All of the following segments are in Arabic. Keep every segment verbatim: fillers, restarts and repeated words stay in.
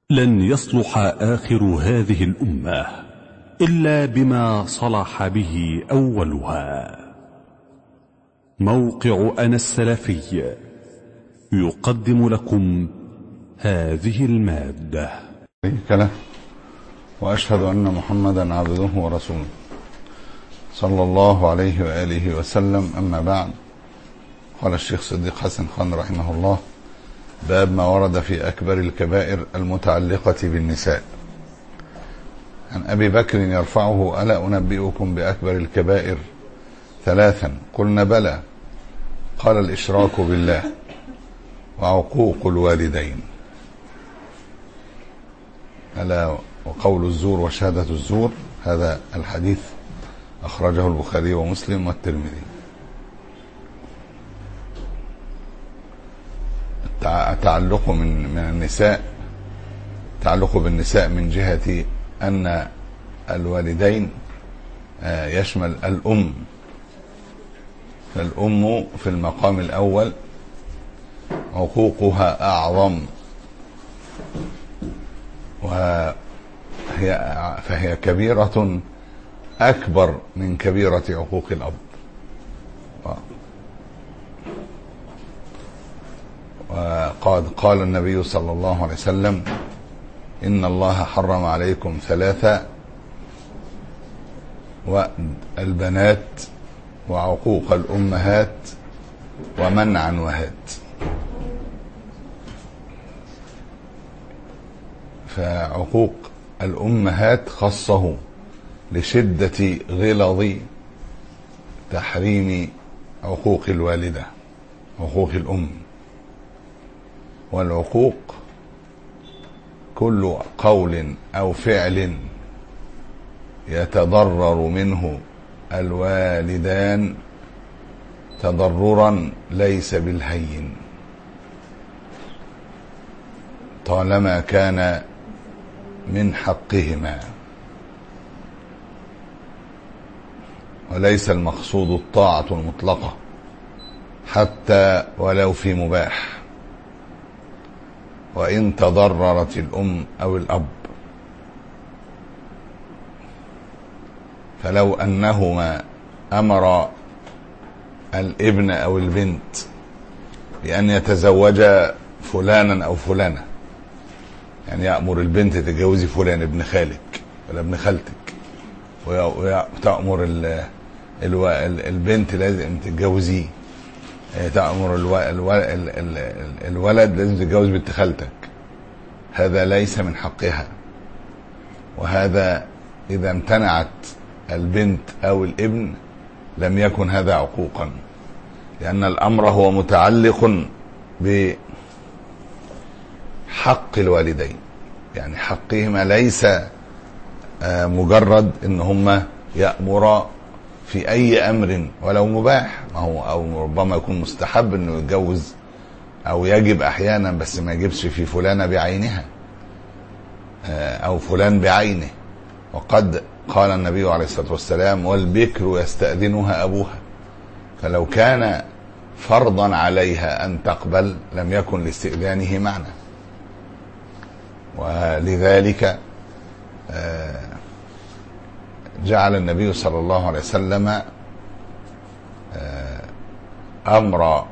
لن يصلح آخر هذه الأمة إلا بما صلح به أولها. موقع أنا السلفي يقدم لكم هذه المادة. وأشهد أن محمدا عبده ورسوله صلى الله عليه وآله وسلم. أما بعد، قال الشيخ صديق حسن خان رحمه الله: باب ما ورد في أكبر الكبائر المتعلقة بالنساء. عن أبي بكر يرفعه: ألا أنبئكم بأكبر الكبائر ثلاثا؟ قلنا بلى. قال: الإشراك بالله وعقوق الوالدين، ألا وقول الزور وشهادة الزور. هذا الحديث أخرجه البخاري ومسلم والترمذي. التعلق من من النساء، التعلق بالنساء من جهة أن الوالدين يشمل الأم، فالأم في المقام الأول عقوقها أعظم، وهي فهي كبيرة أكبر من كبيرة عقوق الأب. وقد قال النبي صلى الله عليه وسلم: إن الله حرم عليكم ثلاثة: والبنات وعقوق الأمهات ومنعا وهات. فعقوق الأمهات خصه لشدة غلظ تحريم عقوق الوالدة، عقوق الأم. والعقوق كل قول أو فعل يتضرر منه الوالدان تضررا ليس بالهين، طالما كان من حقهما، وليس المقصود الطاعة المطلقة حتى ولو في مباح، وإن تضررت الأم أو الأب. فلو أنهما أمر الابن أو البنت بأن يتزوجا فلانا أو فلانة، يعني يأمر البنت تتجوزي فلان ابن خالك ولا ابن خالتك، وتأمر البنت لازم تتجوزيه، تأمر الولد لازم تتجوز بنت خالتك، هذا ليس من حقها. وهذا إذا امتنعت البنت أو الابن لم يكن هذا عقوقا، لأن الأمر هو متعلق بحق الوالدين، يعني حقهما ليس مجرد إن هما يأمر في أي أمر ولو مباح، ما هو أو ربما يكون مستحب إنه يتجوز أو يجب أحيانا، بس ما يجبش في فلانة بعينها أو فلان بعينه. وقد قال النبي عليه الصلاة والسلام: والبكر يستأذنها أبوها. فلو كان فرضا عليها أن تقبل لم يكن لاستئذانه معنى. ولذلك جعل النبي صلى الله عليه وسلم أمر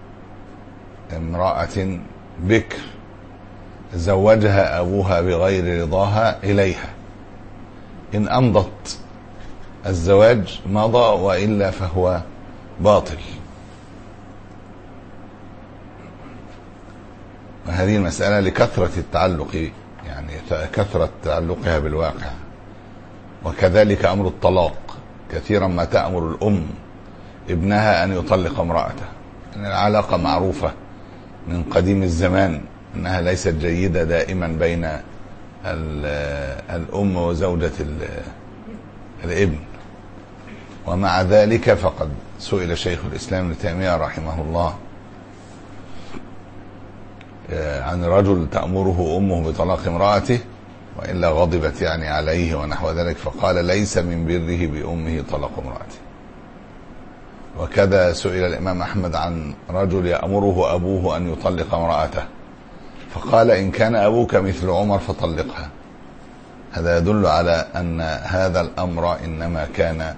امرأة بكر زوجها أبوها بغير رضاها إليها، إن أمضت الزواج مضى، وإلا فهو باطل. وهذه المسألة لكثرة التعلق، يعني كثرة تعلقها بالواقع. وكذلك أمر الطلاق، كثيرا ما تأمر الأم ابنها أن يطلق امرأته، يعني العلاقة معروفة من قديم الزمان أنها ليست جيدة دائما بين الأم وزوجة الابن. ومع ذلك فقد سئل شيخ الإسلام ابن تيمية رحمه الله عن رجل تأمره أمه بطلاق امرأته وإلا غضبت يعني عليه ونحو ذلك، فقال: ليس من بره بأمه طلاق امرأته. وكذا سئل الإمام أحمد عن رجل يأمره أبوه أن يطلق امرأته، فقال إن كان أبوك مثل عمر فطلقها. هذا يدل على أن هذا الأمر إنما كان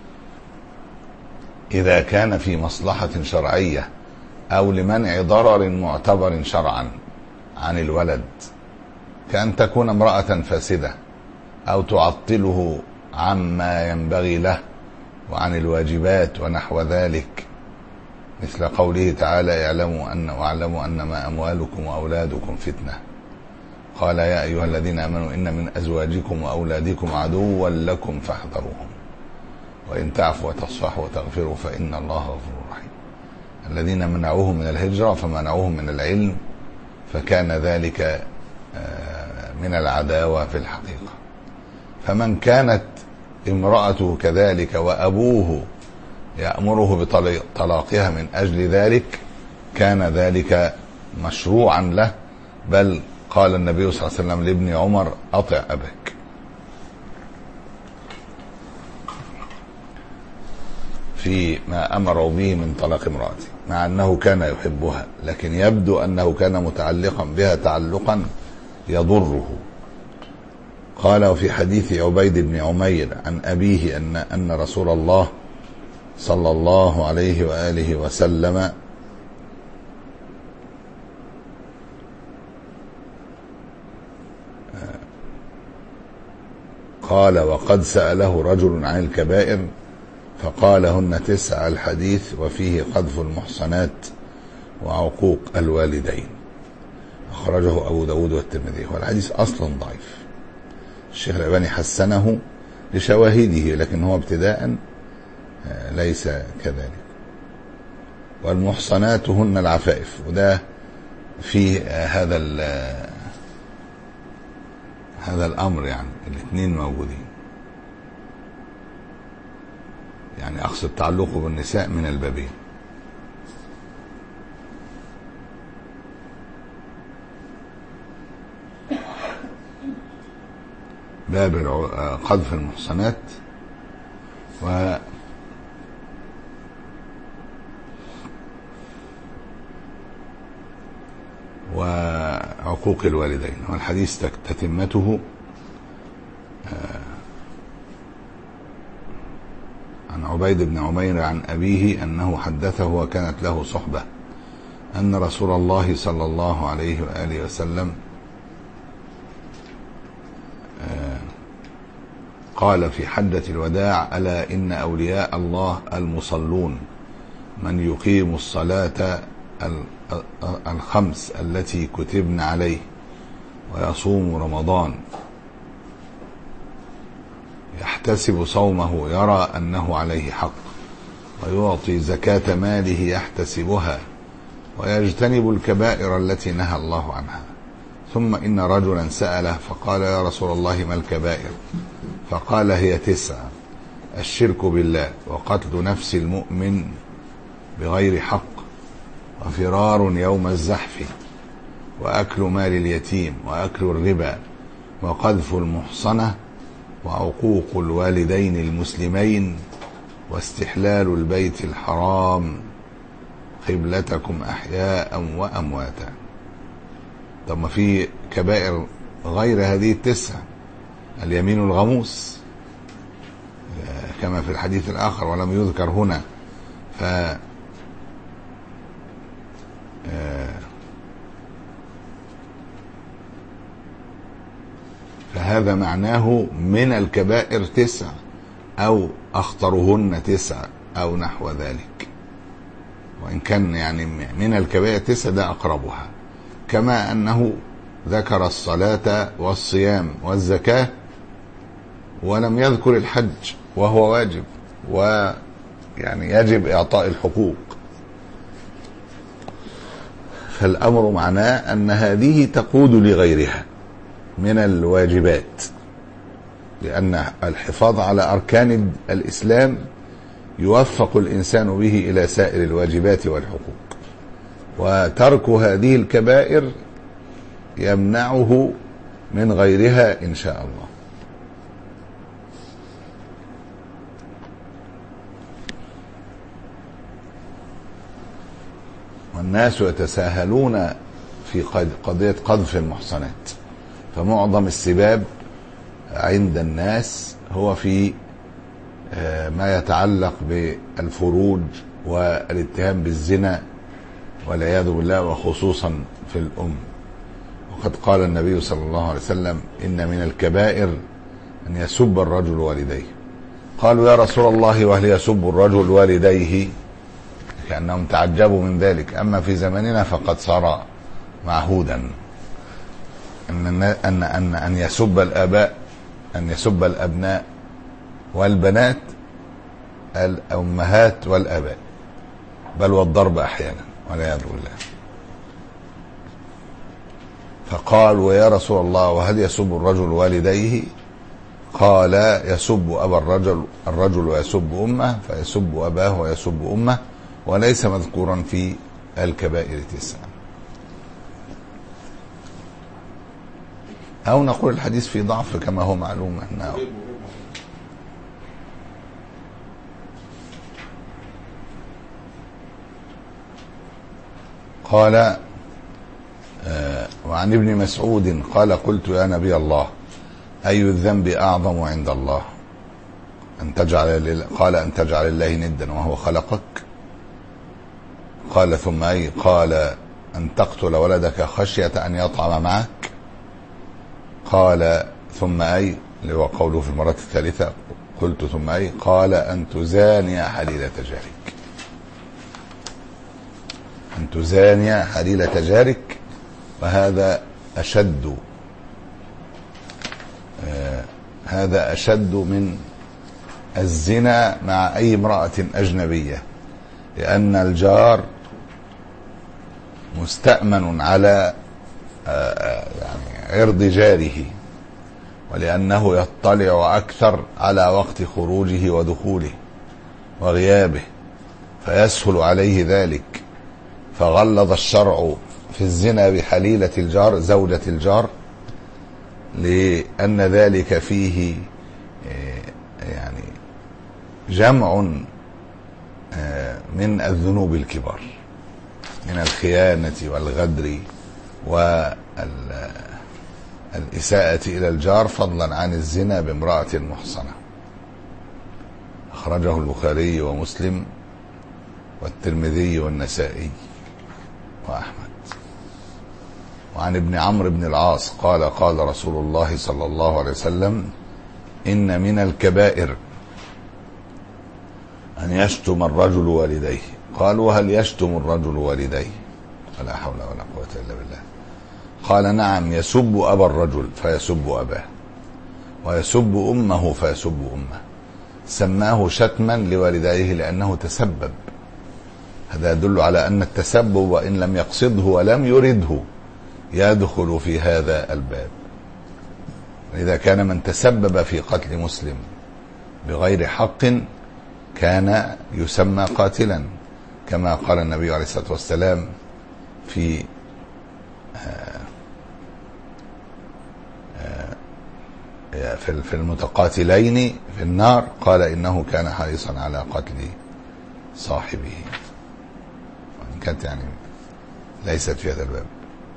إذا كان في مصلحة شرعية أو لمنع ضرر معتبر شرعا عن الولد، كأن تكون امرأة فاسدة أو تعطله عما ينبغي له وعن الواجبات ونحو ذلك، مثل قوله تعالى اعلموا أن واعلموا أنما أموالكم وأولادكم فتنة. قال يا أيها الذين آمنوا إن من أزواجكم وأولادكم عدوا لكم فاحذروهم وإن تعفوا وتصفحوا وتغفروا فإن الله غفور رحيم. الذين منعوهم من الهجرة فمنعوهم من العلم، فكان ذلك من العداوة في الحقيقة. فمن كانت امرأته كذلك وأبوه يأمره بطلاقها من أجل ذلك، كان ذلك مشروعا له، بل قال النبي صلى الله عليه وسلم لابن عمر أطع أباك. في ما أمروا به من طلاق امرأته، مع أنه كان يحبها، لكن يبدو أنه كان متعلقا بها تعلقا يضره. قال وفي حديث عبيد بن عمير عن أبيه أن أن رسول الله صلى الله عليه وآله وسلم قال وقد سأله رجل عن الكبائر فقال هن تسع الحديث وفيه قذف المحصنات وعقوق الوالدين. أخرجه أبو داود والترمذي. والحديث أصلا ضعيف، الشيخ الألباني حسنه لشواهده، لكن هو ابتداء ليس كذلك. والمحصنات هن العفائف، وده في هذا هذا الأمر، يعني الاثنين موجودين، يعني أقصد تعلقه بالنساء من البابين. باب قذف المحصنات و وعقوق الوالدين. والحديث تتمته عن عبيد بن عمير عن أبيه أنه حدثه وكانت له صحبة أن رسول الله صلى الله عليه وآله وسلم قال في حجة الوداع ألا إن أولياء الله المصلون من يقيم الصلاة الخمس التي كتبن عليه ويصوم رمضان يحتسب صومه يرى أنه عليه حق ويعطي زكاة ماله يحتسبها ويجتنب الكبائر التي نهى الله عنها. ثم إن رجلا سأله فقال يا رسول الله ما الكبائر؟ فقال هي تسع: الشرك بالله وقتل نفس المؤمن بغير حق وفرار يوم الزحف وأكل مال اليتيم وأكل الربا وقذف المحصنة وعقوق الوالدين المسلمين واستحلال البيت الحرام قبلتكم أحياء وأمواتا. طب ما في كبائر غير هذه التسع، اليمين الغموس كما في الحديث الآخر ولم يذكر هنا. ف فهذا معناه من الكبائر تسع أو أخطرهن تسع أو نحو ذلك، وإن كان يعني من الكبائر تسع ده أقربها. كما أنه ذكر الصلاة والصيام والزكاة ولم يذكر الحج وهو واجب ويعني يجب إعطاء الحقوق. فالأمر معناه أن هذه تقود لغيرها من الواجبات، لأن الحفاظ على أركان الإسلام يوفق الإنسان به إلى سائر الواجبات والحقوق، وترك هذه الكبائر يمنعه من غيرها إن شاء الله. والناس يتساهلون في قضية قذف المحصنات. فمعظم السباب عند الناس هو في ما يتعلق بالفروج والاتهام بالزنا والعياذ بالله، وخصوصا في الأم. وقد قال النبي صلى الله عليه وسلم: إن من الكبائر أن يسب الرجل والديه. قالوا: يا رسول الله، وهل يسب الرجل والديه؟ كأنهم تعجبوا من ذلك. أما في زماننا فقد صار معهودا أن أن أن أن يسب الآباء، أن يسب الأبناء والبنات، الأمهات والآباء، بل والضرب أحيانا والعياذ بالله. فقالوا: يا رسول الله، وهل يسب الرجل والديه؟ قال: يسب أبا الرجل الرجل ويسب أمه، فيسب أباه ويسب أمه، وليس مذكورا في الكبائر تسعة. أو نقول الحديث فيه ضعف كما هو معلوم. احنا قال آه وعن ابن مسعود قال: قلت يا نبي الله، أي الذنب أعظم عند الله؟ أن تجعل قال: أن تجعل الله ندا وهو خلقك. قال: ثم أي؟ قال: أن تقتل ولدك خشية أن يطعم معك. قال: ثم أي؟ اللي هو قوله في المرة الثالثة: قلت ثم أي؟ قال: أن تزاني حليلة جارك. أن تزاني حليلة جارك. وهذا أشد آه هذا أشد من الزنا مع أي امرأة أجنبية، لأن الجار مستأمن على آه يعني عرض جاره، ولأنه يطلع أكثر على وقت خروجه ودخوله وغيابه، فيسهل عليه ذلك. فغلظ الشرع في الزنا بحليلة الجار، زوجة الجار، لأن ذلك فيه يعني جمع من الذنوب الكبار، من الخيانة والغدر والإساءة إلى الجار، فضلا عن الزنا بامرأة محصنة. أخرجه البخاري ومسلم والترمذي والنسائي وأحمد. وعن ابن عمرو بن العاص قال: قال رسول الله صلى الله عليه وسلم: إن من الكبائر أن يشتم الرجل والديه. قالوا: هل يشتم الرجل والديه؟ ولا حول ولا قوة إلا بالله. قال: نعم، يسب أبا الرجل فيسب أباه، ويسب أمه فيسب أمه. سماه شتما لوالديه لأنه تسبب. هذا يدل على أن التسبب وإن لم يقصده ولم يرده يدخل في هذا الباب. إذا كان من تسبب في قتل مسلم بغير حق كان يسمى قاتلا، كما قال النبي عليه الصلاة والسلام في في المتقاتلين في النار، قال: إنه كان حريصا على قتل صاحبه. وإن كانت يعني ليست في هذا الباب.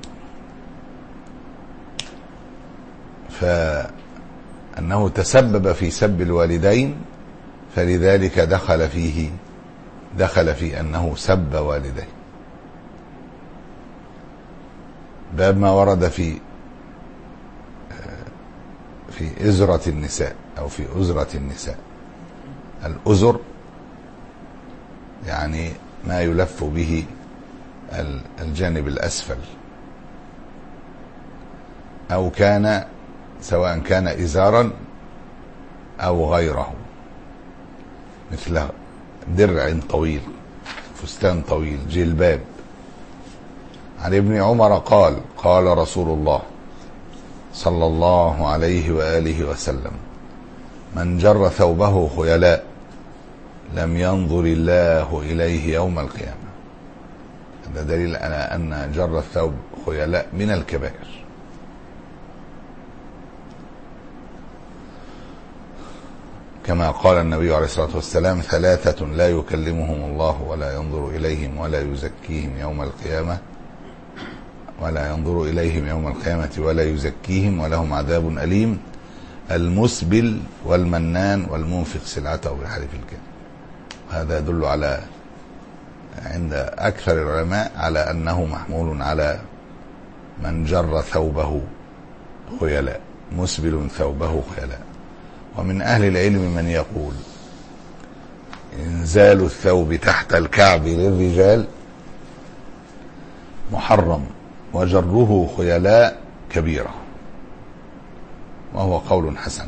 فأنه تسبب في سب الوالدين، فلذلك دخل فيه دخل في أنه سب والديه. باب ما ورد في في أزرة النساء أو في أزرة النساء. الأزر يعني ما يلف به الجانب الأسفل، أو كان سواء كان إزارا أو غيره، مثل درع طويل، فستان طويل، جلباب. عن ابن عمر قال: قال رسول الله صلى الله عليه وآله وسلم: من جر ثوبه خيلاء لم ينظر الله إليه يوم القيامة. هذا دليل على أن جر الثوب خيلاء من الكبائر. كما قال النبي عليه الصلاة والسلام: ثلاثة لا يكلمهم الله ولا ينظر إليهم ولا يزكيهم يوم القيامة، ولا ينظر إليهم يوم القيامة ولا يزكيهم ولهم عذاب أليم المسبل والمنان والمنفق سلعته بالحلف الكاذب. هذا يدل على عند أكثر العلماء على أنه محمول على من جر ثوبه خيلاء، مسبل ثوبه خيلاء. ومن أهل العلم من يقول إنزال الثوب تحت الكعب للرجال محرم وجره خيلاء كبيرة، وهو قول حسن.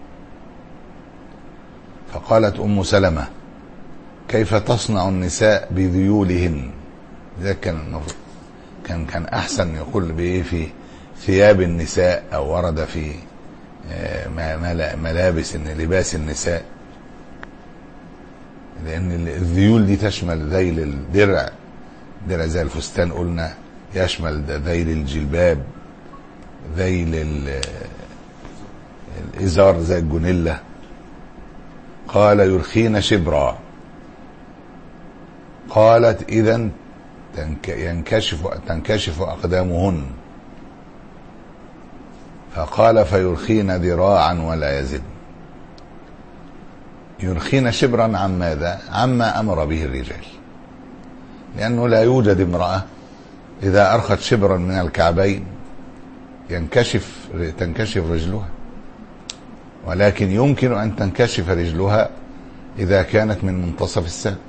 فقالت أم سلمة كيف تصنع النساء بذيولهن؟ إذا كان كان كان أحسن يقول بإيه في ثياب النساء، أو ورد في ملابس لباس النساء، لأن الذيول دي تشمل ذيل الدرع، درع زي الفستان قلنا، يشمل ذيل الجلباب، ذيل الإزار زي الجنلة. قال يرخين شبرا. قالت إذن ينكشف تنكشف أقدامهن. فقال فيرخين ذراعا ولا يزد. يرخين شبرا عن ماذا؟ عما أمر به الرجال، لأنه لا يوجد امرأة إذا أرخت شبرا من الكعبين ينكشف تنكشف رجلها، ولكن يمكن أن تنكشف رجلها إذا كانت من منتصف الساق.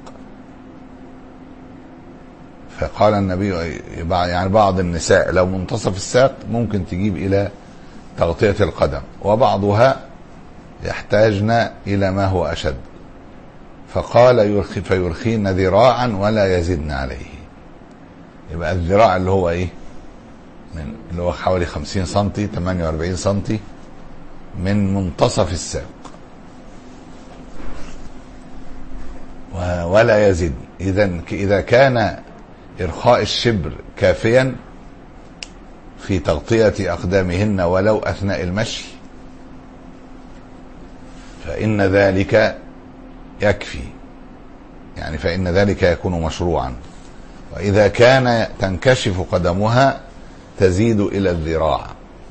فقال النبي يعني بعض النساء لو منتصف الساق ممكن تجيب إلى تغطية القدم، وبعضها يحتاجن إلى ما هو أشد. فقال يرخي فيرخين ذراعا ولا يزدن عليه. يبقى الذراع اللي هو إيه؟ من اللي هو حوالي خمسين سنتي، ثمانية وأربعين سنتي من منتصف الساق، ولا يزد. إذن إذا كان إرخاء الشبر كافيا في تغطية أقدامهن ولو أثناء المشي فإن ذلك يكفي، يعني فإن ذلك يكون مشروعا. وإذا كان تنكشف قدمها تزيد إلى الذراع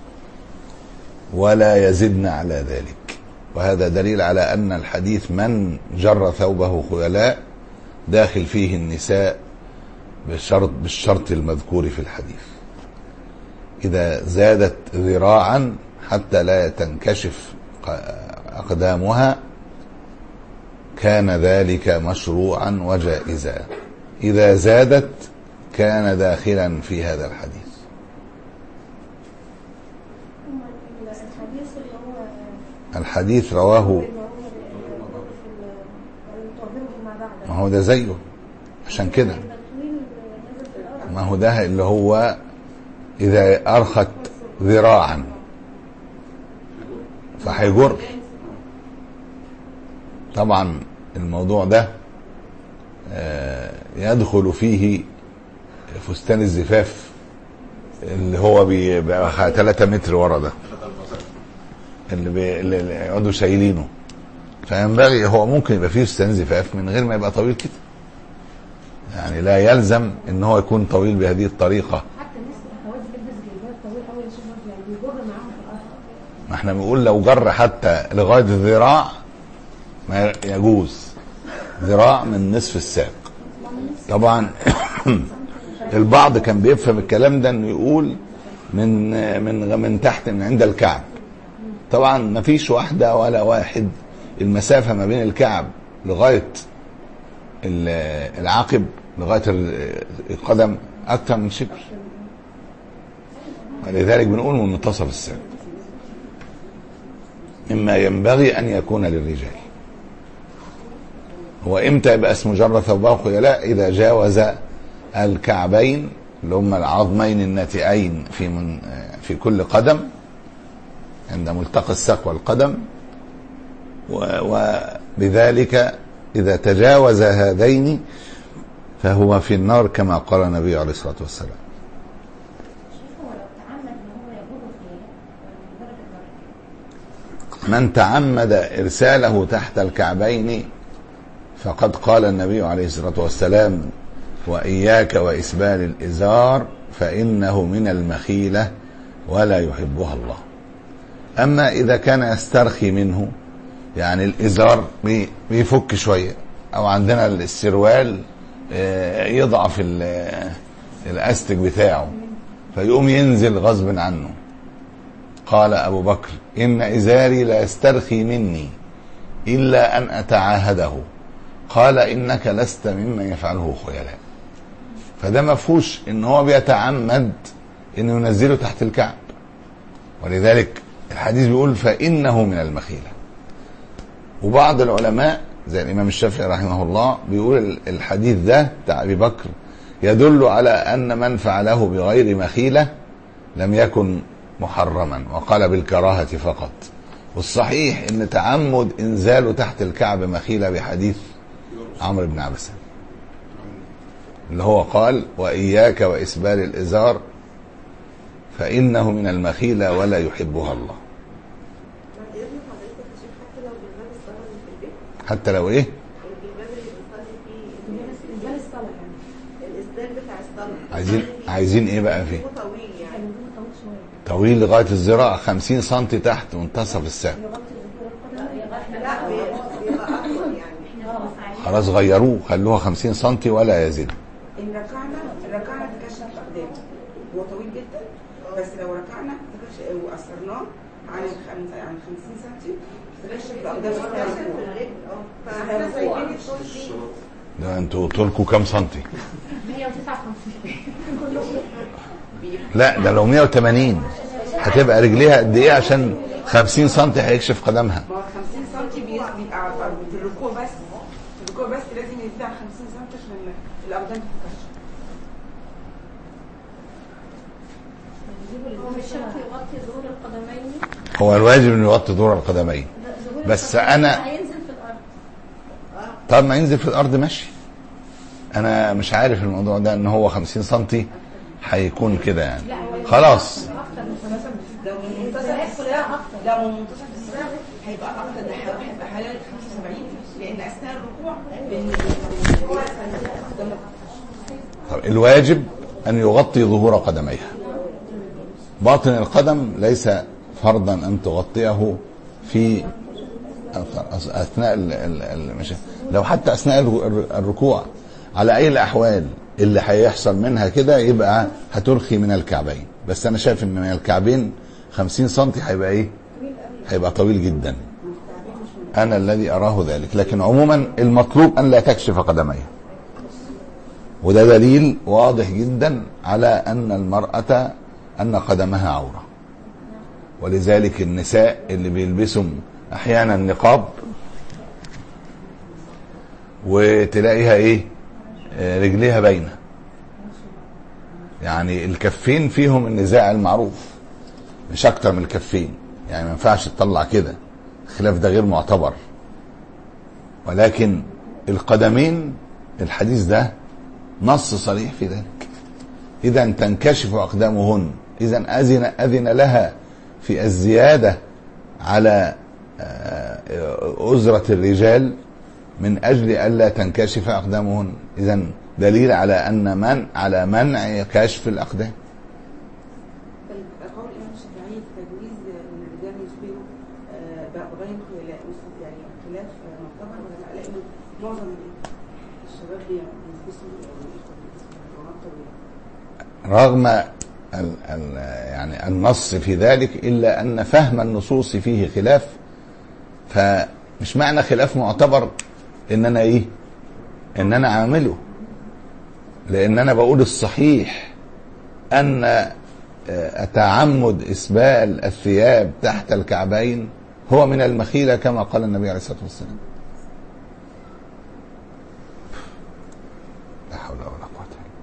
ولا يزدن على ذلك. وهذا دليل على أن الحديث من جر ثوبه خيلاء داخل فيه النساء بالشرط, بالشرط المذكور في الحديث. إذا زادت ذراعا حتى لا تنكشف أقدامها كان ذلك مشروعا وجائزا. إذا زادت كان داخلا في هذا الحديث. الحديث رواه، ما هو ده زيه عشان كده، ما هو ده اللي هو إذا أرخت ذراعا فهيجر. طبعا الموضوع ده يدخل فيه فستان الزفاف اللي هو بيبقى ثلاثة متر ورا ده، اللي, بي... اللي يقعدوا شايلينه. فينبغي هو ممكن يبقى فيه فستان زفاف من غير ما يبقى طويل كده، يعني لا يلزم ان هو يكون طويل بهذه الطريقة. ما احنا بنقول لو جر حتى لغاية الذراع ما يجوز، ذراع من نصف الساق. طبعا البعض كان بيفهم الكلام ده انه يقول من من من تحت من عند الكعب. طبعا ما فيش واحدة ولا واحد المسافة ما بين الكعب لغاية العقب لغاية القدم أكثر من شبر، ولذلك بنقول من منتصف الساق، مما ينبغي أن يكون للرجال. هو إمتى يبقى اسمه جر ثوبه خيلاء؟ إذا جاوز الكعبين اللي هم العظمين الناتئين في من في كل قدم عند ملتقى الساق والقدم، وبذلك إذا تجاوز هذين فهو في النار كما قال النبي عليه الصلاة والسلام. من تعمد إرساله تحت الكعبين فقد قال النبي عليه الصلاة والسلام وإياك وإسبال الإزار فإنه من المخيلة ولا يحبها الله. أما إذا كان يسترخي منه، يعني الإزار بيفك شوية، أو عندنا السروال يضعف الأستك بتاعه فيقوم ينزل غصب عنه، قال أبو بكر: إن إزاري لا يسترخي مني إلا أن أتعاهده. قال: إنك لست ممن يفعله خيلاء. فده مفهوش إن هو بيتعمد إنه ينزله تحت الكعب، ولذلك الحديث بيقول فإنه من المخيلة. وبعض العلماء زي الإمام الشافعي رحمه الله بيقول الحديث ده بتاع أبي بكر يدل على أن من فعله بغير مخيلة لم يكن محرما، وقال بالكراهة فقط. والصحيح ان تعمد انزاله تحت الكعب مخيلة بحديث عمرو بن عبسة اللي هو قال: وإياك وإسبال الإزار فإنه من المخيلة ولا يحبها الله. حتى لو ايه؟ عايزين عايزين ايه بقى فيه؟ طويل لغاية الذراع، خمسين سنتي تحت منتصف الساق. خلاص غيروه، خلوها خمسين سنتي ولا يزيد. ان ركعنا ركعنا تكشف اقدامه، هو طويل جدا، بس لو ركعنا وقصرناه عن عن خمسين سنتي تكشف اقدامه. فاحنا سايبين الطول دي. ده انتوا طولكم كام سنتي؟ مية وتسعة وخمسين. لا ده لو مية وتمانين هتبقى رجليها قد ايه عشان خمسين سنتي هيكشف قدمها؟ ما هو خمسين سنتي بيبقى في الركوع بس، في الركوع بس لازم يزيد عن خمسين سنتي عشان الاقدام تتكشف. هو مش شرط يغطي ظهور القدمين. هو الواجب انه يغطي ظهور القدمين، بس انا هينزل في الارض. طب ما ينزل في الارض ماشي. انا مش عارف الموضوع ده ان هو خمسين سنتي هيكون كده يعني. خلاص لو منتصف الساعة لو منتصف الساعة هيبقى اكتر، هيبقى حوالي خمسة وسبعين، لان اثناء الركوع طب الواجب ان يغطي ظهور قدميها. باطن القدم ليس فرضا ان تغطيه في اثناء المشي، لو حتى اثناء الركوع على اي الاحوال اللي هيحصل منها كده يبقى هترخي من الكعبين. بس انا شايف ان من الكعبين خمسين سنتي هيبقى ايه؟ هيبقى طويل جدا، انا الذي اراه ذلك. لكن عموما المطلوب ان لا تكشف قدميها، وده دليل واضح جدا على ان المرأة ان قدمها عورة. ولذلك النساء اللي بيلبسوا احيانا نقاب وتلاقيها ايه؟ رجليها باينه، يعني الكفين فيهم النزاع المعروف مش اكتر من الكفين، يعني ما ينفعش تطلع كده، الخلاف ده غير معتبر. ولكن القدمين الحديث ده نص صريح في ذلك، اذا تنكشف اقدامهن، اذا اذن اذن لها في الزياده على أزرة الرجال من أجل ألا تنكشف أقدامهن. إذن دليل على أن من على منع كشف الأقدام. قول الإمام الشافعي في تجويز إن الرجال يسبلوا بغير خلاف، يعني خلاف معتبر ولا لا؟ لأنه معظم الشباب بيلبسوا طويلة رغم ال ال يعني النص في ذلك، إلا أن فهم النصوص فيه خلاف. فمش معنى خلاف معتبر ان انا ايه ان انا اعمله، لان انا بقول الصحيح ان اتعمد اسبال الثياب تحت الكعبين هو من المخيلة كما قال النبي عليه الصلاة والسلام. لا حول ولا قوة.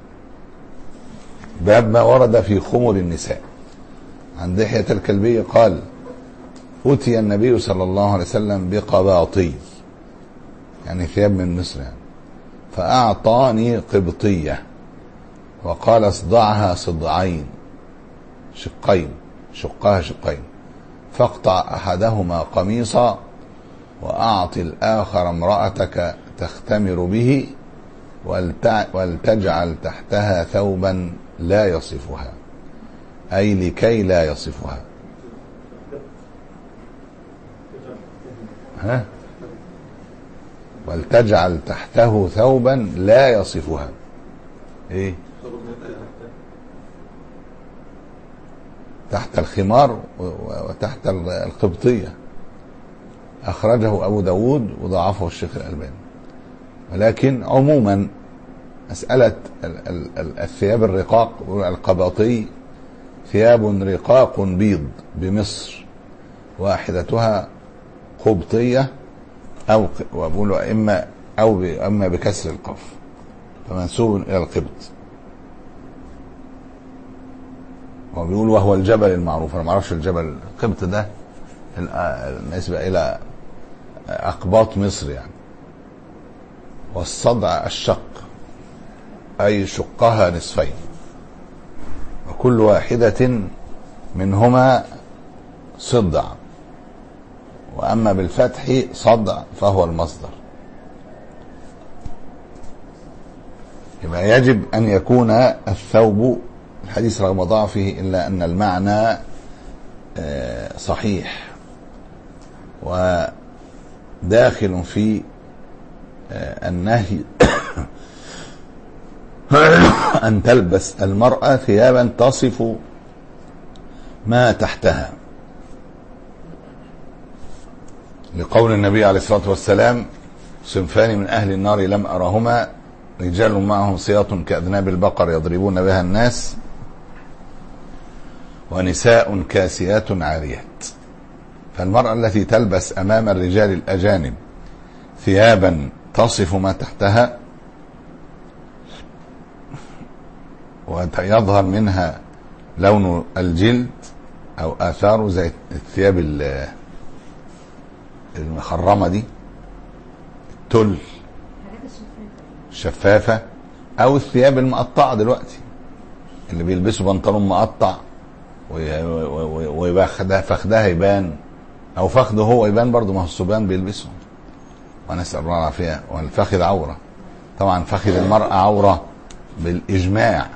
باب ما ورد في خمر النساء. عن دحية الكلبي قال: أتي النبي صلى الله عليه وسلم بقباطي، يعني ثياب من مصر يعني، فأعطاني قبطية وقال: اصدعها صدعين شقين، شقها شقين، فاقطع أحدهما قميصا وأعطي الآخر امرأتك تختمر به ولتجعل تحتها ثوبا لا يصفها، أي لكي لا يصفها. ها؟ ولتجعل تحته ثوبا لا يصفها. ايه؟ تحت الخمار وتحت القبطية. أخرجه أبو داود وضعفه الشيخ الألباني. ولكن عموما مسألة الثياب الرقاق، القباطي ثياب رقاق بيض بمصر، واحدتها قبطية أو وأقولوا إما أو أما بكسر القاف، فمنسوب إلى القبط. هو بيقول وهو الجبل المعروف. أنا ما أعرفش الجبل القبط ده بالنسبة إلى أقباط مصر يعني. والصدع الشق أي شقها نصفين، وكل واحدة منهما صدع، وأما بالفتح صدع فهو المصدر. يبقى يجب أن يكون الثوب، الحديث رغم ضعفه إلا أن المعنى صحيح وداخل في النهي أن تلبس المرأة ثيابا تصف ما تحتها، لقول النبي عليه الصلاة والسلام: صنفان من أهل النار لم أرهما، رجال معهم سياط كأذناب البقر يضربون بها الناس، ونساء كاسيات عاريات. فالمرأة التي تلبس أمام الرجال الأجانب ثيابا تصف ما تحتها ويظهر منها لون الجلد أو آثاره زي الثياب المخرمة دي، التل الشفافة، أو الثياب المقطعة دلوقتي اللي بيلبسوا بنطلون مقطع ويبقى فخدها يبان، أو فخده هو يبان برضو، ما هو الصبيان بيلبسهم ونسأل الله العافية. والفخذ عورة طبعا، فخذ المرأة عورة بالإجماع،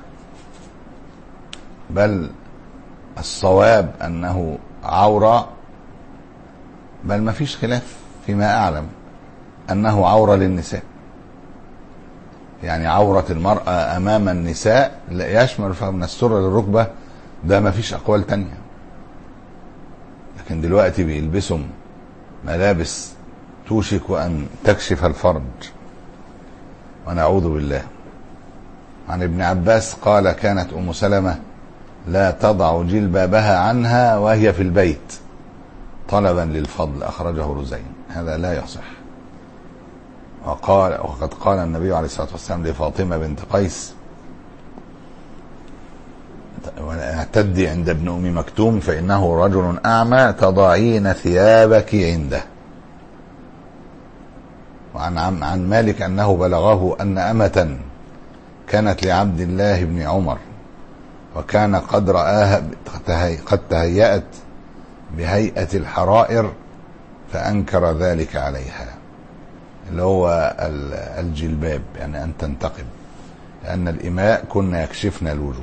بل الصواب أنه عورة، بل ما فيش خلاف فيما أعلم أنه عورة للنساء. يعني عورة المرأة أمام النساء لا يشمل من السرة للركبة، ده ما فيش أقوال تانية. لكن دلوقتي بيلبسوا ملابس توشك أن تكشف الفرج، ونعوذ بالله. عن ابن عباس قال: كانت أم سلمة لا تضع جلبابها عنها وهي في البيت طلبا للفضل، أخرجه رزين. هذا لا يصح. وقال وقد قال النبي عليه الصلاة والسلام لفاطمة بنت قيس: اعتدي عند ابن أم مكتوم فإنه رجل أعمى تضعين ثيابك عنده. وعن عن مالك أنه بلغه أن أمة كانت لعبد الله بن عمر، وكان قد رآها قد تهيأت بهيئة الحرائر فأنكر ذلك عليها، اللي هو الجلباب، يعني أن تنتقب، لأن الإماء كنا يكشفن الوجوه،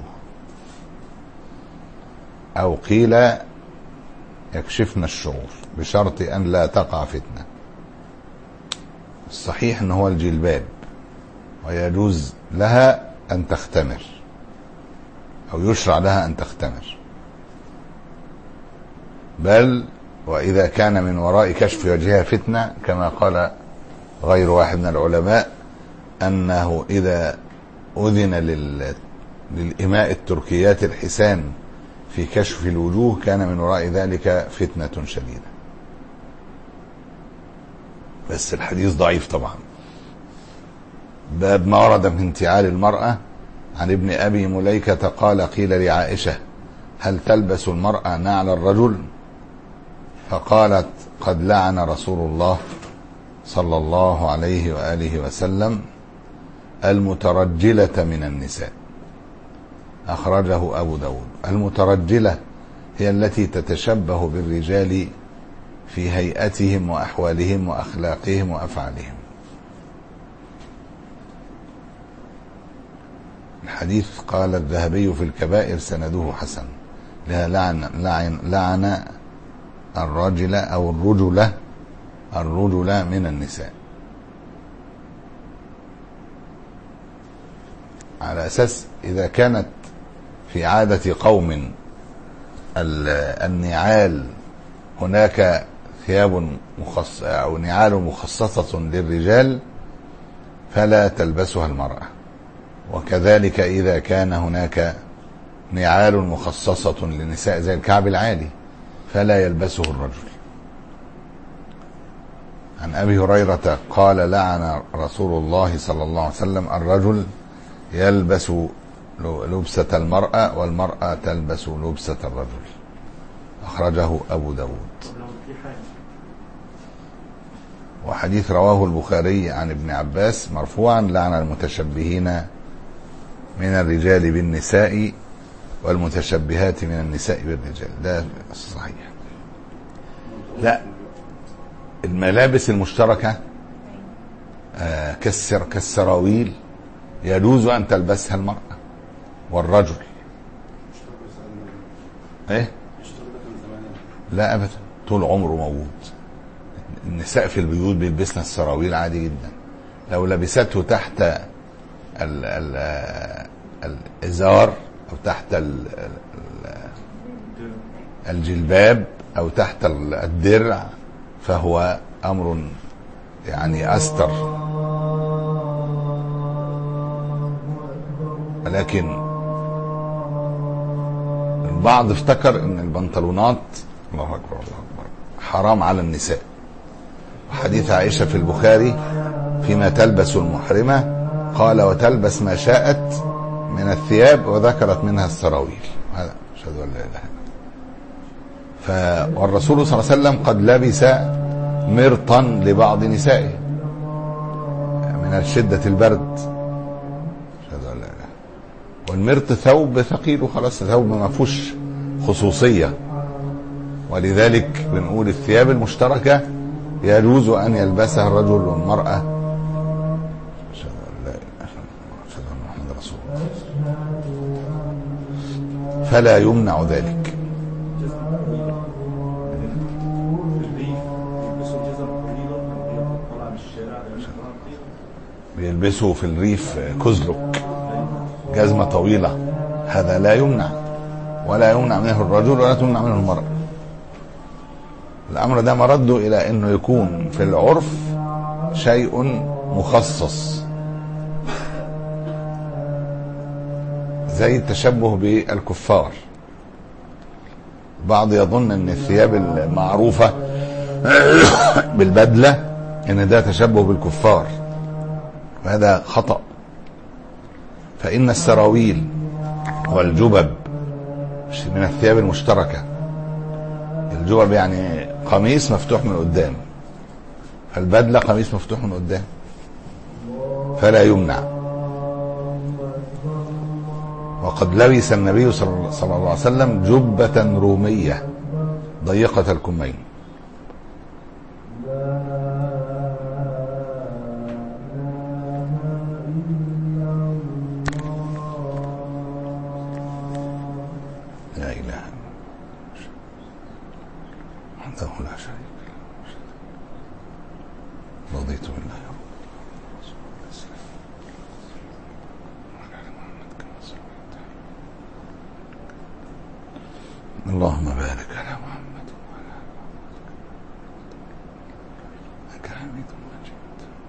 أو قيل يكشفن الشعور بشرط أن لا تقع فتنة. الصحيح أنه هو الجلباب، ويجوز لها أن تختمر، أو يشرع لها أن تختمر، بل وإذا كان من وراء كشف وجهها فتنة، كما قال غير واحد من العلماء أنه إذا أذن لل... للإماء التركيات الحسان في كشف الوجوه كان من وراء ذلك فتنة شديدة. بس الحديث ضعيف طبعا. باب ما ورد من انتعال المرأة. عن ابن أبي مليكة قال: قيل لعائشة: هل تلبس المرأة نعل الرجل؟ فقالت: قد لعن رسول الله صلى الله عليه وآله وسلم المترجلة من النساء. أخرجه أبو داود. المترجلة هي التي تتشبه بالرجال في هيئتهم وأحوالهم وأخلاقهم وأفعالهم. الحديث قال الذهبي في الكبائر سنده حسن، لها لعن لعن لعن الرجل أو الرجل الرجل من النساء، على أساس إذا كانت في عادة قوم النعال هناك ثياب مخصص أو نعال مخصصة للرجال فلا تلبسها المرأة، وكذلك إذا كان هناك نعال مخصصة للنساء زي الكعب العالي فلا يلبسه الرجل. عن أبي هريرة قال لعن رسول الله صلى الله عليه وسلم الرجل يلبس لبسة المرأة والمرأة تلبس لبسة الرجل، أخرجه أبو داود. وحديث رواه البخاري عن ابن عباس مرفوعا لعن المتشبهين من الرجال بالنساء والمتشبهات من النساء بالرجال، ده صحيح. لا، الملابس المشتركة آه كالسر كالسراويل يجوز أن تلبسها المرأة والرجل. ايه؟ لا أبدا، طول عمره موجود. النساء في البيوت بيلبسنا السراويل عادي جدا، لو لبسته تحت ال ال الإزار أو تحت ال الجلباب أو تحت الدرع فهو أمر يعني أستر. لكن البعض افتكر ان البنطلونات الله اكبر الله اكبر حرام على النساء. وحديث عائشة في البخاري فيما تلبس المحرمة قال وتلبس ما شاءت من الثياب وذكرت منها السراويل. هذا أشهد أن لا إله إلا الله. والرسول صلى الله عليه وسلم قد لبس مرطا لبعض نسائه من شدة البرد. أشهد أن لا إله. والمرط ثوب ثقيل وخلاص، ثوب ما فيهوش خصوصية، ولذلك بنقول الثياب المشتركة يجوز أن يلبسها الرجل والمرأة. أشهد أن لا إله إلا الله أشهد أن محمد رسول الله. فلا يمنع ذلك. بيلبسوا في الريف كزلك، جزمة طويلة، هذا لا يمنع، ولا يمنع منه الرجل ولا تمنع منه المرأة. الأمر ده مرده إلى أنه يكون في العرف شيء مخصص، زي التشبه بالكفار. بعض يظن أن الثياب المعروفة بالبدلة أن ده تشبه بالكفار، وهذا خطأ. فإن السراويل والجبب من الثياب المشتركة. الجبب يعني قميص مفتوح من قدام، فالبدلة قميص مفتوح من قدام، فلا يمنع. وقد لبس النبي صلى الله عليه وسلم جبة رومية ضيقة الكمين. لا إله وحده لا شريك له رضيت بالله اللهم بارك على محمد وعلى انك حميد مجيد.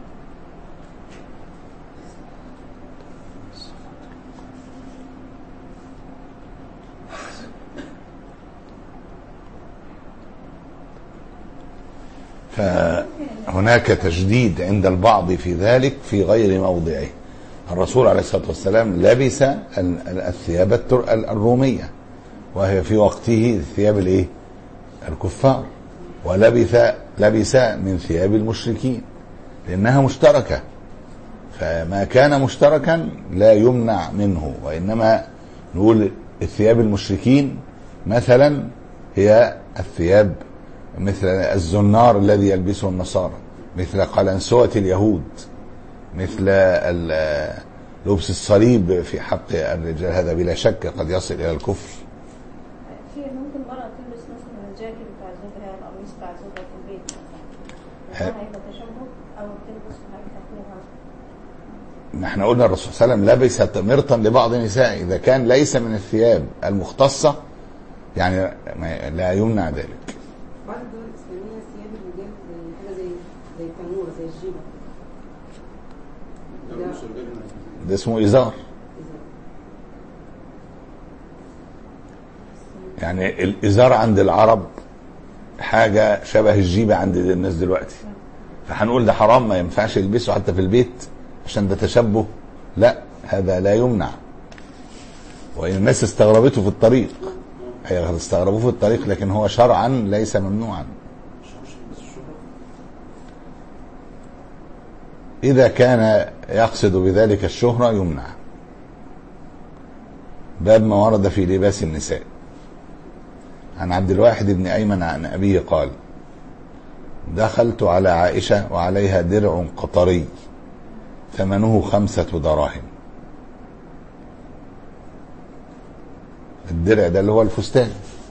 فهناك تجديد عند البعض في ذلك في غير موضعه. الرسول عليه الصلاة والسلام لبس الثياب الرومية وهي في وقته ثياب الايه الكفار، ولبس لبس من ثياب المشركين لأنها مشتركة، فما كان مشتركا لا يمنع منه. وإنما نقول الثياب المشركين مثلا هي الثياب مثل الزنار الذي يلبسه النصارى، مثل قلنسوة اليهود، مثل لبس الصليب في حق الرجال هذا بلا شك قد يصل إلى الكفر. في ممكن مرة تلبس مثلا الجاكيت بتاع زوجها القميص بتاع زوجها في البيت مثلا، ده هيبقى تشبه أو تلبس حاجة تحتيها؟ ما احنا قلنا الرسول صلى الله عليه وسلم لبس مرطا لبعض نسائه، إذا كان ليس من الثياب المختصة يعني لا يمنع ذلك. بعض الدول الإسلامية ثياب الرجال زي حاجة زي زي التنورة زي الجيبة، ده اسمه إزار. يعني الإزار عند العرب حاجة شبه الجيبة عند الناس دلوقتي، فهنقول ده حرام ما ينفعش يلبسه حتى في البيت عشان ده تشبه؟ لا، هذا لا يمنع. وإن الناس استغربته في الطريق، هي استغربوه في الطريق لكن هو شرعا ليس ممنوعا. إذا كان يقصد بذلك الشهرة يمنع. باب ما ورد في لباس النساء. عن عبد الواحد بن أيمن عن أبيه قال: دخلت على عائشة وعليها درع قطري ثمنه خمسة دراهم. الدرع ده اللي هو الفستان.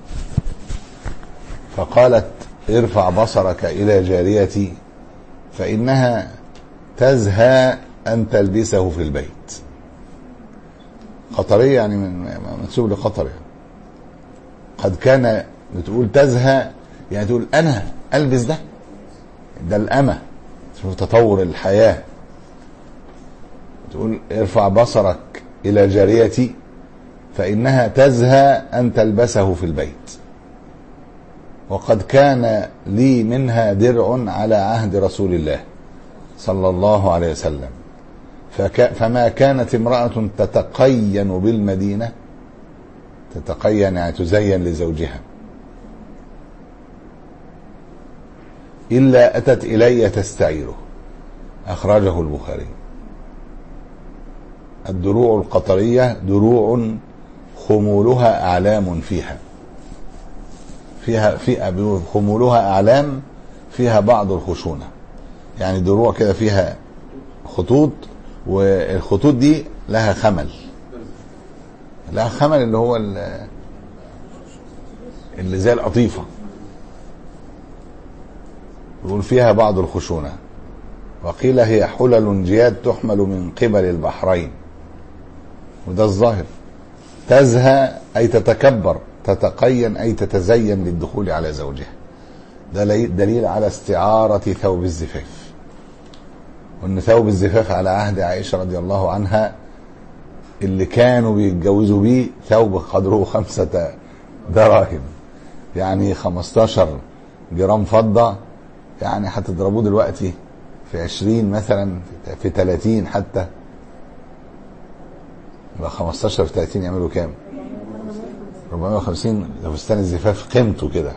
فقالت: ارفع بصرك إلى جاريتي فإنها تزهى أن تلبسه في البيت. قطري يعني من منسوب لقطر يعني. قد كان بتقول تزهى يعني تقول أنا ألبس ده، ده الأمة. شوف تطور الحياة. تقول ارفع بصرك إلى جاريتي فإنها تزهى أن تلبسه في البيت. وقد كان لي منها درع على عهد رسول الله صلى الله عليه وسلم، فك فما كانت امرأة تتقين بالمدينة، تتقين يعني تزين لزوجها، إلا أتت إلي تستعيره. أخرجه البخاري. الدروع القطرية دروع خمولها أعلام فيها فيها في خمولها أعلام فيها بعض الخشونة، يعني دروع كده فيها خطوط، والخطوط دي لها خمل، لها خمل اللي هو اللي زي القطيفة، يقول فيها بعض الخشونة. وقيل هي حلل جياد تحمل من قبل البحرين، وده الظاهر. تزهى أي تتكبر، تتقين أي تتزين للدخول على زوجها. ده دليل على استعارة ثوب الزفاف، وأن ثوب الزفاف على عهد عائشة رضي الله عنها اللي كانوا بيتجوزوا بيه ثوب قدره خمسة دراهم، يعني خمستاشر جرام فضة، يعني هتضربوه دلوقتي في عشرين مثلا، في تلاتين حتى، يبقى خمستاشر في تلاتين يعملوا كام؟ أربعمائة وخمسين. ده فستان الزفاف قيمته كده.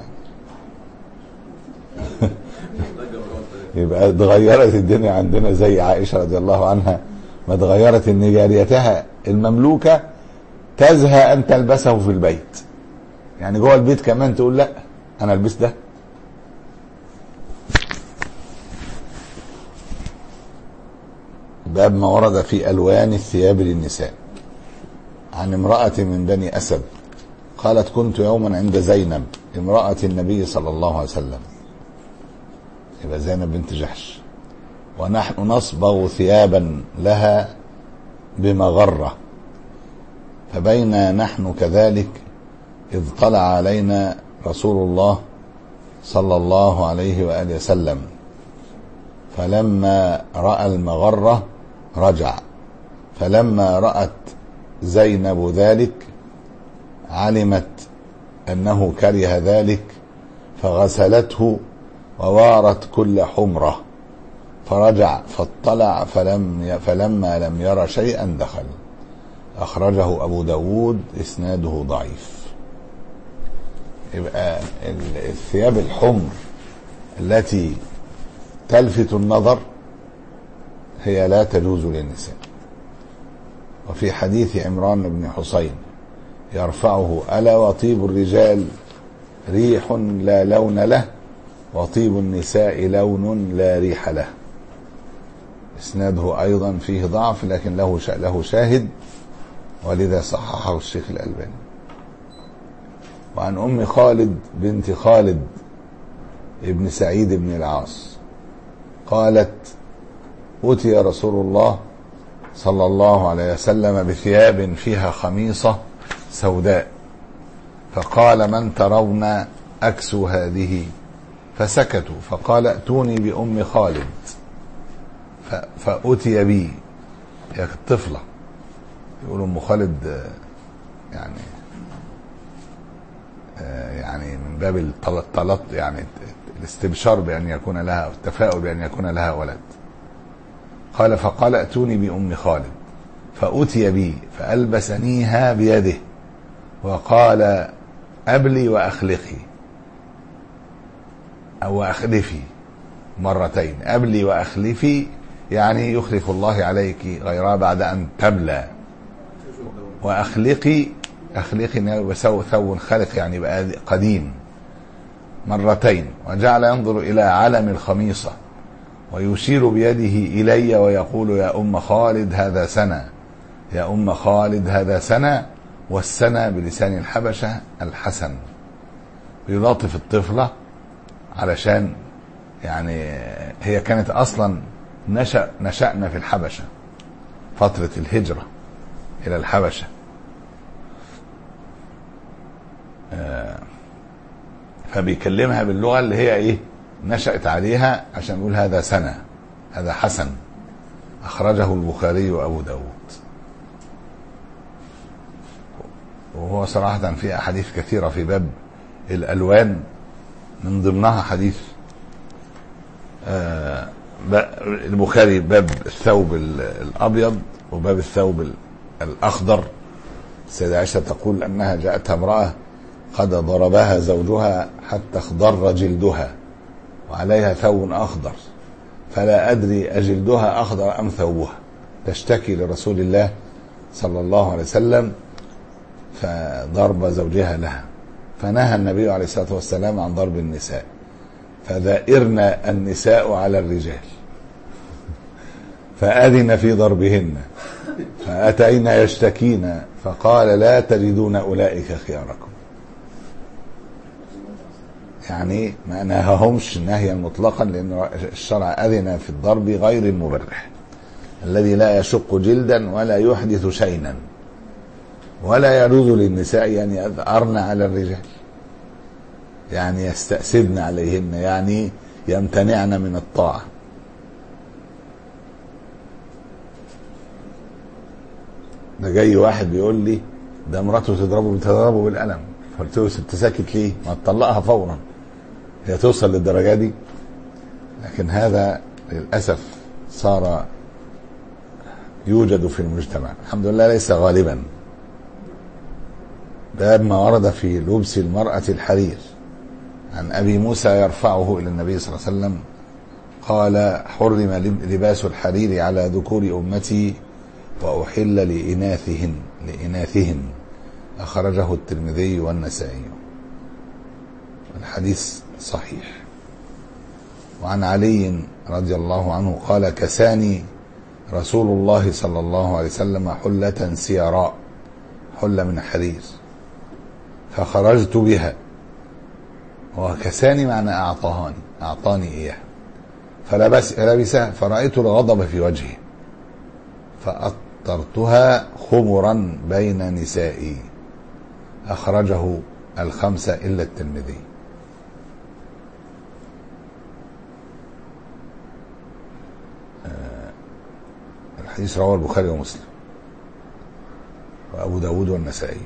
يبقى اتغيرت الدنيا عندنا زي عائشة رضي الله عنها ما اتغيرت ان جاريتها المملوكة تزهى ان تلبسه في البيت، يعني جوه البيت كمان تقول لا انا البس ده. باب ما ورد في الوان الثياب للنساء. عن امرأة من بني اسد قالت: كنت يوما عند زينب امرأة النبي صلى الله عليه وسلم، يبقى زينب بنت جحش، ونحن نصبغ ثيابا لها بمغرة، فبينا نحن كذلك إذ طلع علينا رسول الله صلى الله عليه وآله وسلم، فلما رأى المغرة رجع، فلما رأت زينب ذلك علمت أنه كره ذلك فغسلته ووارت كل حمرة، فرجع فاطلع فلم فلما لم ير شيئا دخل. أخرجه أبو داود، إسناده ضعيف. يبقى الثياب الحمر التي تلفت النظر هي لا تجوز للنساء. وفي حديث عمران بن حسين يرفعه: ألا وطيب الرجال ريح لا لون له، وطيب النساء لون لا ريح له. إسناده أيضا فيه ضعف، لكن له له شاهد، ولذا صححه الشيخ الألباني. وعن أم خالد بنت خالد ابن سعيد بن العاص قالت: أتي رسول الله صلى الله عليه وسلم بثياب فيها خميصة سوداء، فقال: من ترون أكسو هذه؟ فسكتوا، فقال: ائتوني بأم خالد. فأتي بي، هي الطفلة، يقولوا أم خالد يعني يعني من باب الطلط، يعني الاستبشار بأن يكون لها، التفاؤل بأن يكون لها ولد. قال: فقال: ائتوني بأم خالد. فأتي بي فألبسنيها بيده وقال: أبلي وأخلقي، أو أخلفي مرتين. أبلي وأخلفي يعني يخلف الله عليك غيرها بعد أن تبلى. وأخلقي، أخلقي يسوي ثوب خلق يعني بقى قديم، مرتين. وجعل ينظر إلى علم الخميصة ويشير بيده إلي ويقول: يا أم خالد هذا سنة، يا أم خالد هذا سنة. والسنة بلسان الحبشة الحسن، يلاطف الطفلة علشان يعني هي كانت أصلا نشأ نشأنا في الحبشة فترة الهجرة إلى الحبشة، فبيكلمها باللغة اللي هي إيه نشأت عليها، عشان يقول هذا سنة، هذا حسن. أخرجه البخاري وأبو داود. وهو صراحة في أحاديث كثيرة في باب الألوان، من ضمنها حديث البخاري باب الثوب الأبيض وباب الثوب الأخضر. السيدة عائشة تقول أنها جاءتها امرأة قد ضربها زوجها حتى اخضر جلدها وعليها ثوب أخضر، فلا أدري أجلدها أخضر أم ثوبها، تشتكي لرسول الله صلى الله عليه وسلم، فضرب زوجها لها، فنهى النبي عليه الصلاة والسلام عن ضرب النساء، فذائرنا النساء على الرجال، فأذن في ضربهن، فأتينا يشتكينا، فقال: لا تجدون أولئك خياركم. يعني ما نهاهمش نهيا مطلقا، لأن الشرع أذن في الضرب غير المبرح الذي لا يشق جلدا ولا يحدث شينا، ولا يجوز للنساء أن يذعرن على الرجال، يعني يستأسدن عليهن، يعني يمتنعن من الطاعة. ده جاي واحد بيقول لي ده مراته تضربه بتضربه بالقلم، قلت له ست ساكت ليه؟ ما تطلقها فورا، هي توصل للدرجة دي؟ لكن هذا للأسف صار يوجد في المجتمع، الحمد لله ليس غالبا. باب ما ورد في لبس المرأة الحرير. عن أبي موسى يرفعه إلى النبي صلى الله عليه وسلم قال: حرم لباس الحرير على ذكور أمتي وأحل لإناثهن لإناثهم. أخرجه الترمذي والنسائي. الحديث صحيح. وعن علي رضي الله عنه قال: كساني رسول الله صلى الله عليه وسلم حلة سيراء، حلة من حرير، فخرجت بها، وكساني معنى أعطاني أعطاني إياه، فلبسها، فرأيت الغضب في وجهه، فأطرتها خمرا بين نسائي. أخرجه الخمسة إلا الترمذي. الحديث رواه البخاري ومسلم وأبو داود والنسائي.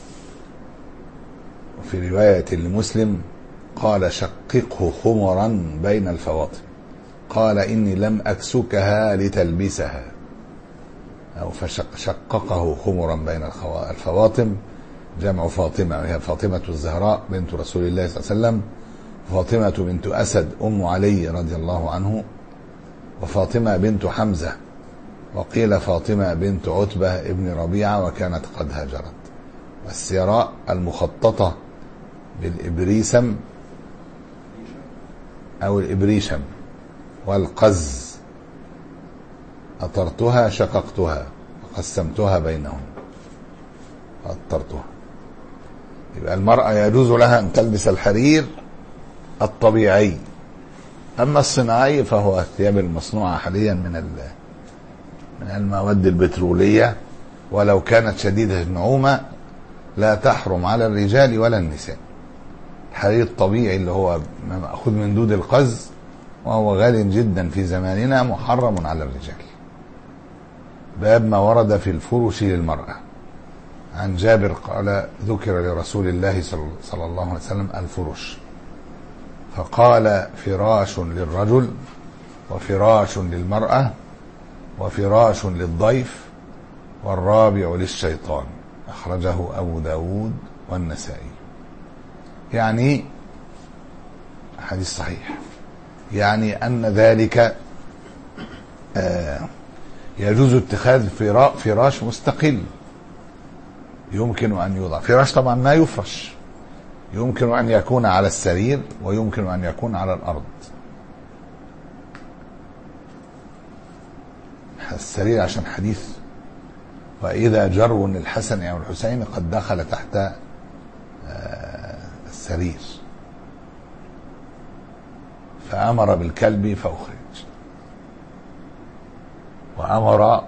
وفي رواية لمسلم قال: شققه خمرا بين الفواطم، قال: إني لم أكسكها لتلبسها، أو فشققه خمرا بين الفواطم، جمع فاطمة، وهي فاطمة الزهراء بنت رسول الله صلى الله عليه وسلم، فاطمة بنت أسد أم علي رضي الله عنه، وفاطمة بنت حمزة، وقيل فاطمة بنت عتبة ابن ربيعة وكانت قد هاجرت. والسيراء المخططة بالإبريسم أو الإبريشم والقز أطرتها شققتها وقسمتها بينهم وأطرتها. يبقى المرأة يجوز لها أن تلبس الحرير الطبيعي، أما الصناعي فهو الثياب المصنوعة حاليا من من المواد البترولية، ولو كانت شديدة النعومة لا تحرم على الرجال ولا النساء. الحرير الطبيعي اللي هو مأخوذ من دود القز وهو غال جدا في زماننا محرم على الرجال. باب ما ورد في الفرش للمرأة. عن جابر قال ذكر لرسول الله صلى الله عليه وسلم الفرش فقال فراش للرجل وفراش للمرأة وفراش للضيف والرابع للشيطان. أخرجه أبو داود والنسائي. يعني حديث صحيح، يعني أن ذلك آه يجوز اتخاذ فراش مستقل يمكن أن يوضع. فراش طبعا ما يفرش، يمكن أن يكون على السرير ويمكن أن يكون على الأرض. السرير عشان حديث وإذا جرو للحسن أو الحسين قد دخل تحت السرير فأمر بالكلب فأخرج، وأمر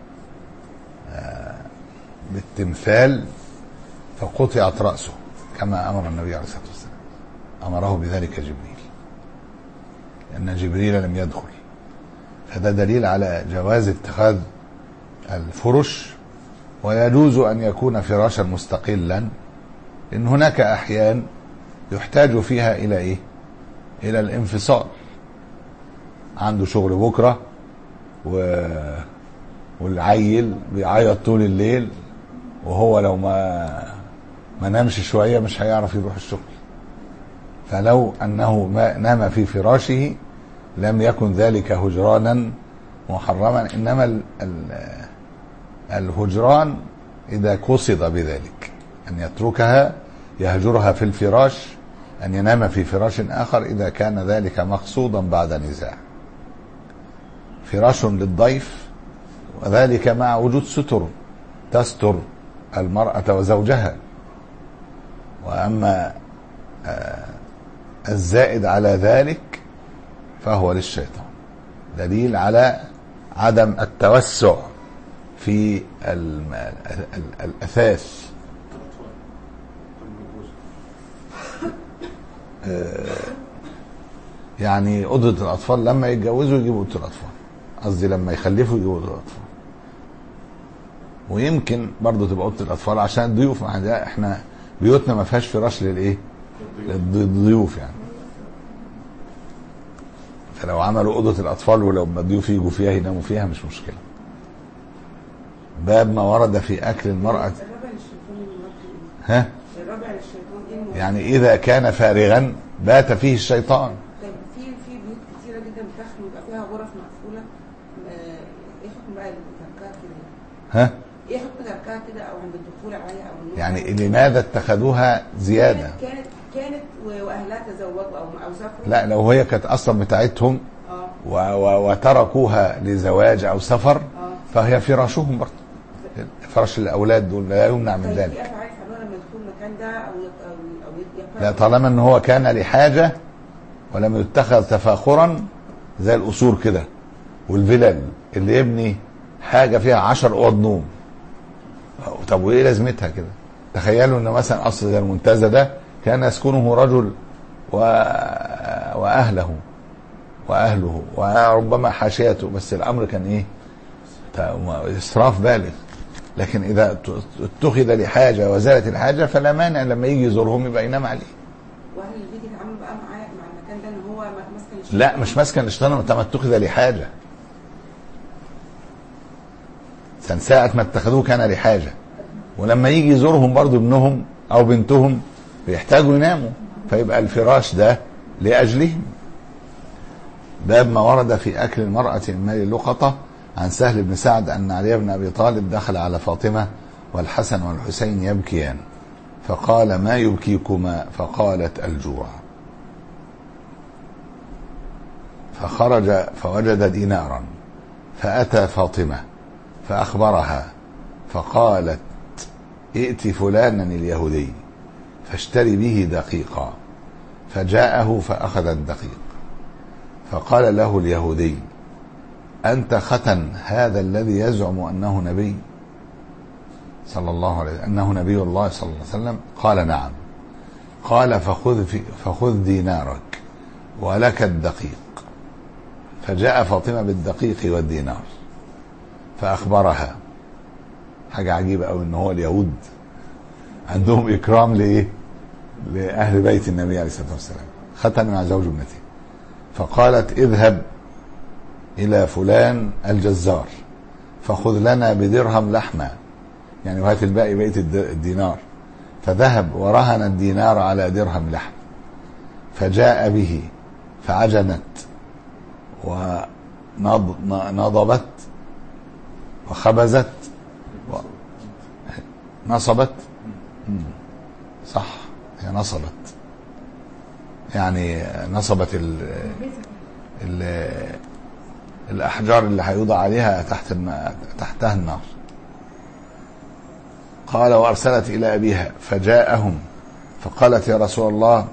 بالتمثال فقطعت رأسه كما أمر النبي عليه الصلاة والسلام. أمره بذلك جبريل لأن جبريل لم يدخل. فده دليل على جواز اتخاذ الفرش، ويجوز أن يكون فراشا مستقلا، إن هناك أحيان يحتاج فيها إلى إيه؟ إلى الانفصال. عنده شغل بكرة و... والعيل بيعيط طول الليل، وهو لو ما ما نامش شوية مش هيعرف يروح الشغل. فلو أنه ما نام في فراشه لم يكن ذلك هجرانا محرما، إنما ال... ال... الهجران إذا قصد بذلك أن يتركها يهجرها في الفراش، أن ينام في فراش آخر إذا كان ذلك مقصودا بعد نزاع. فراش للضيف، وذلك مع وجود ستر تستر المرأة وزوجها. وأما الزائد على ذلك فهو للشيطان. دليل على عدم التوسع في الأثاث. يعني أوضة الأطفال لما يتجوزوا يجيبوا أوضة الأطفال، قصدي لما يخلفوا يجيبوا أوضة الأطفال. ويمكن برضه تبقى أوضة الأطفال عشان الضيوف، مع احنا بيوتنا ما فيهاش فراش للإيه؟ للضيوف يعني. فلو عملوا أوضة الأطفال ولو ما الضيوف يجوا فيها يناموا فيها مش مشكلة. باب ما ورد في أكل المرأة. ها؟ يعني إذا كان فارغا بات فيه الشيطان. طيب في في بيوت كتيرة جدا بتخلو يبقى فيها غرف مقفولة، إيه حكم بقى تركها كده؟ ها؟ إيه حكم تركها كده أو عند الدخول عليها أو النوم؟ يعني لماذا اتخذوها زيادة؟ كانت كانت وأهلها تزوجوا أو أو سافروا. لا، لو هي كانت أصلا بتاعتهم آه. وتركوها لزواج أو سفر آه. فهي فراشهم برضه. فراش الأولاد دول لا يمنع من ذلك. لا، طالما ان هو كان لحاجة ولم يتخذ تفاخرا زي القصور كده والفلل اللي يبني حاجة فيها عشر اوض نوم. طب وايه لازمتها كده؟ تخيلوا ان مثلا قصر زي المنتزه ده كان يسكنه رجل و... واهله واهله وربما حاشيته، بس الامر كان ايه؟ اسراف بالغ. لكن إذا اتخذ لحاجة وزالت الحاجة فلا مانع لما يجي يزورهم يبقى ينام عليه. وهل البيت يتعامل بقى معاه مع المكان ده ان هو مسكن الشيطان؟ لا، مش مسكن الشيطان، ما اتخذ لحاجة. ساعة ما اتخذوه كان لحاجة، ولما يجي يزورهم برضو ابنهم أو بنتهم بيحتاجوا يناموا، فيبقى الفراش ده لأجلهم. باب ما ورد في أكل المرأة من مال اللقطة. عن سهل بن سعد أن علي بن أبي طالب دخل على فاطمة والحسن والحسين يبكيان فقال ما يبكيكما؟ فقالت الجوع. فخرج فوجد دينارا فأتى فاطمة فأخبرها فقالت ائت فلانا اليهودي فاشتري به دقيقا، فجاءه فأخذ الدقيق، فقال له اليهودي أنت ختن هذا الذي يزعم أنه نبي صلى الله عليه أنه نبي الله صلى الله عليه وسلم؟ قال نعم. قال فخذ, في فخذ دينارك ولك الدقيق. فجاء فاطمة بالدقيق والدينار فأخبرها. حاجة عجيبة أوي إن هو اليهود عندهم إكرام لإيه؟ لأهل بيت النبي عليه الصلاة والسلام. ختن مع زوج ابنته. فقالت اذهب إلى فلان الجزار فخذ لنا بدرهم لحمة، يعني وهات الباقي بقية الدينار. فذهب ورهن الدينار على درهم لحم، فجاء به فعجنت ونضبت وخبزت ونصبت. صح، هي نصبت، يعني نصبت ال ال الأحجار اللي هيوضع عليها تحت تحتها النار. قال وأرسلت إلى أبيها فجاءهم فقالت يا رسول الله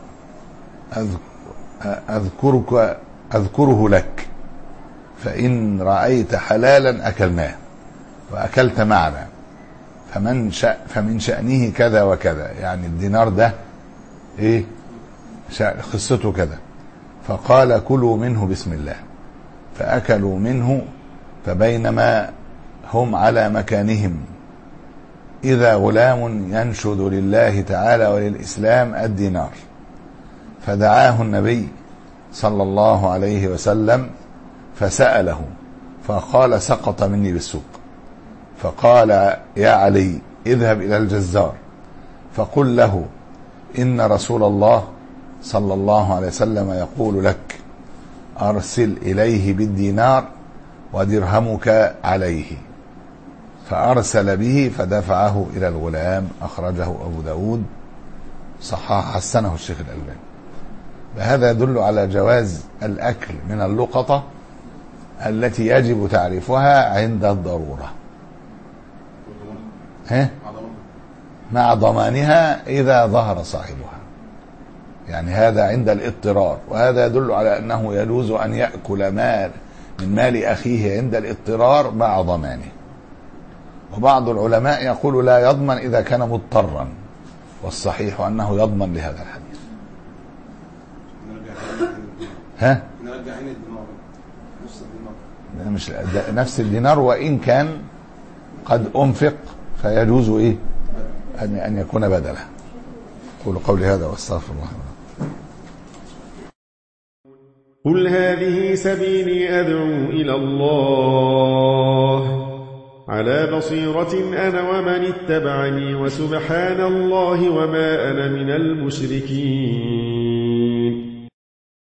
أذكرك أذكره لك، فإن رأيت حلالا أكلناه وأكلت معنا، فمن شأ فمن شأنه كذا وكذا، يعني الدينار ده إيه قصته كذا. فقال كلوا منه بسم الله، فأكلوا منه. فبينما هم على مكانهم إذا غلام ينشد لله تعالى وللإسلام الدينار، فدعاه النبي صلى الله عليه وسلم فسأله فقال سقط مني بالسوق. فقال يا علي اذهب إلى الجزار فقل له إن رسول الله صلى الله عليه وسلم يقول لك أرسل إليه بالدينار ودرهمك عليه. فأرسل به فدفعه إلى الغلام. أخرجه أبو داود صححه حسنه الشيخ الألباني. وهذا يدل على جواز الأكل من اللقطة التي يجب تعريفها عند الضرورة، ها؟ مع ضمانها إذا ظهر صاحبها، يعني هذا عند الاضطرار. وهذا يدل على أنه يجوز أن يأكل مال من مال أخيه عند الاضطرار مع ضمانه. وبعض العلماء يقول لا يضمن إذا كان مضطرا، والصحيح أنه يضمن لهذا الحديث. ها؟ مش نفس الدينار، وإن كان قد أنفق فيجوز إيه أن أن يكون بدله. قولوا قولي هذا واستغفر الله. قل هذه سبيلي أدعو إلى الله على بصيرة أنا ومن اتبعني، وسبحان الله وما أنا من المشركين.